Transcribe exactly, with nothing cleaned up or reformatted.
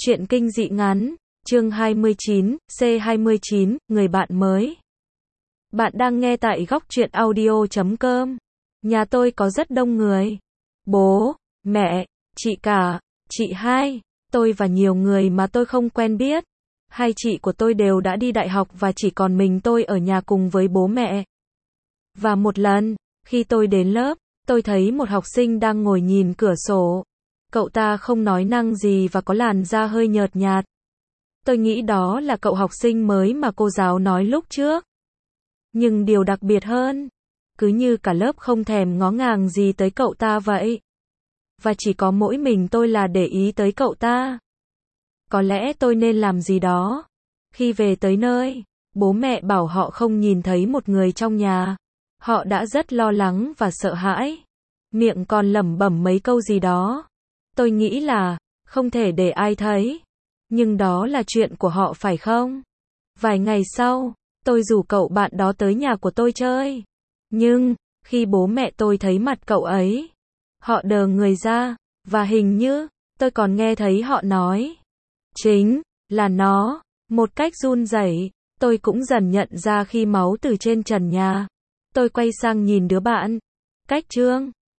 Truyện kinh dị ngắn, chương hai mươi chín, C hai mươi chín, người bạn mới. Bạn đang nghe tại góc truyện audio chấm com. Nhà tôi có rất đông người. Bố, mẹ, chị cả, chị hai, tôi và nhiều người mà tôi không quen biết. Hai chị của tôi đều đã đi đại học và chỉ còn mình tôi ở nhà cùng với bố mẹ. Và một lần, khi tôi đến lớp, tôi thấy một học sinh đang ngồi nhìn cửa sổ. Cậu ta không nói năng gì và có làn da hơi nhợt nhạt. Tôi nghĩ đó là cậu học sinh mới mà cô giáo nói lúc trước. Nhưng điều đặc biệt hơn, cứ như cả lớp không thèm ngó ngàng gì tới cậu ta vậy. Và chỉ có mỗi mình tôi là để ý tới cậu ta. Có lẽ tôi nên làm gì đó. Khi về tới nơi, bố mẹ bảo họ không nhìn thấy một người trong nhà. Họ đã rất lo lắng và sợ hãi. Miệng còn lẩm bẩm mấy câu gì đó. Tôi nghĩ là, không thể để ai thấy. Nhưng đó là chuyện của họ phải không? Vài ngày sau, tôi rủ cậu bạn đó tới nhà của tôi chơi. Nhưng, khi bố mẹ tôi thấy mặt cậu ấy, họ đờ người ra, và hình như, tôi còn nghe thấy họ nói. Chính, là nó, một cách run rẩy. Tôi cũng dần nhận ra khi máu từ trên trần nhà. Tôi quay sang nhìn đứa bạn. Cách trương,